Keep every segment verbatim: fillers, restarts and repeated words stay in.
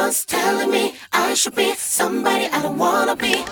Everyone's telling me I should be somebody I don't wanna be.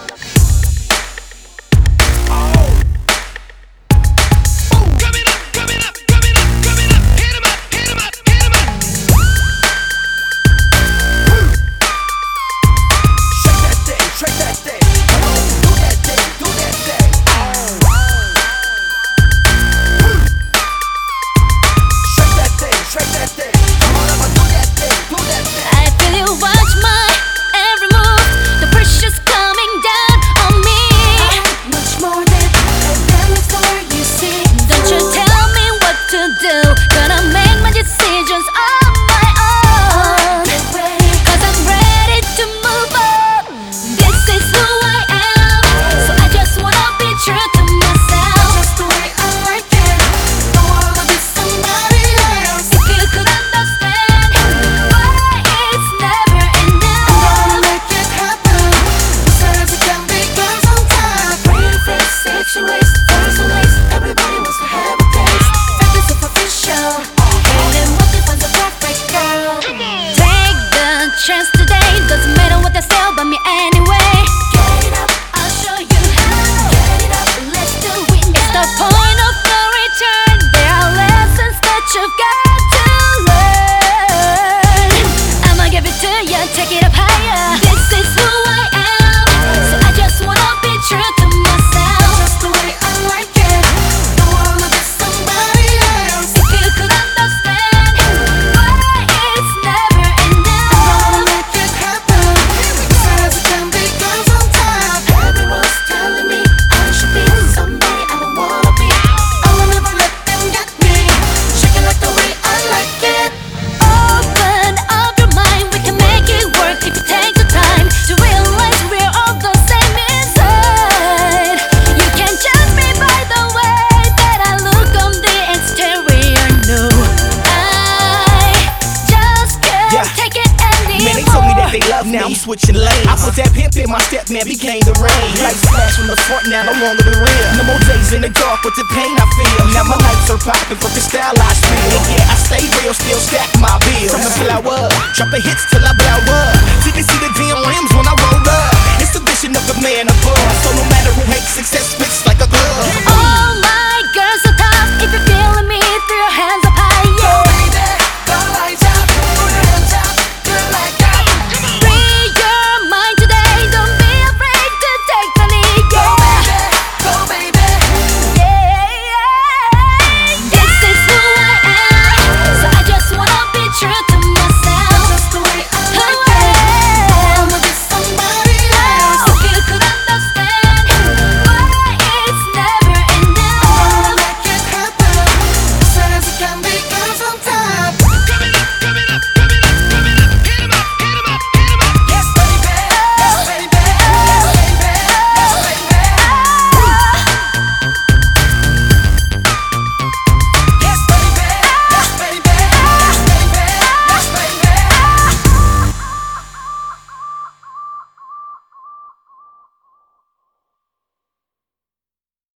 Chance today, doesn't matter what they say about me anyway. Get it up, I'll show you how. Get it up, let's do it now. It's the point of no return. There are lessons that you've got to learn. I'ma give it to you, take it up higher. This is who I am, so I just wanna be true to myself. Just the way I like it, don't wanna be somebody else. If you could understand why it's never enough. Now I'm switching lanes. I put that pimp in my step, man, became the rain. Lights flash from the front, now no longer the rear. No more days in the dark with the pain I feel. Now my lights are popping for the style I spill. And yeah, I stay real, still stack my bills. From the blow up, dropping hits till I blow up. See they see the damn rims when I roll up. It's the vision of the man above. So no matter who hates success, fits like a glove.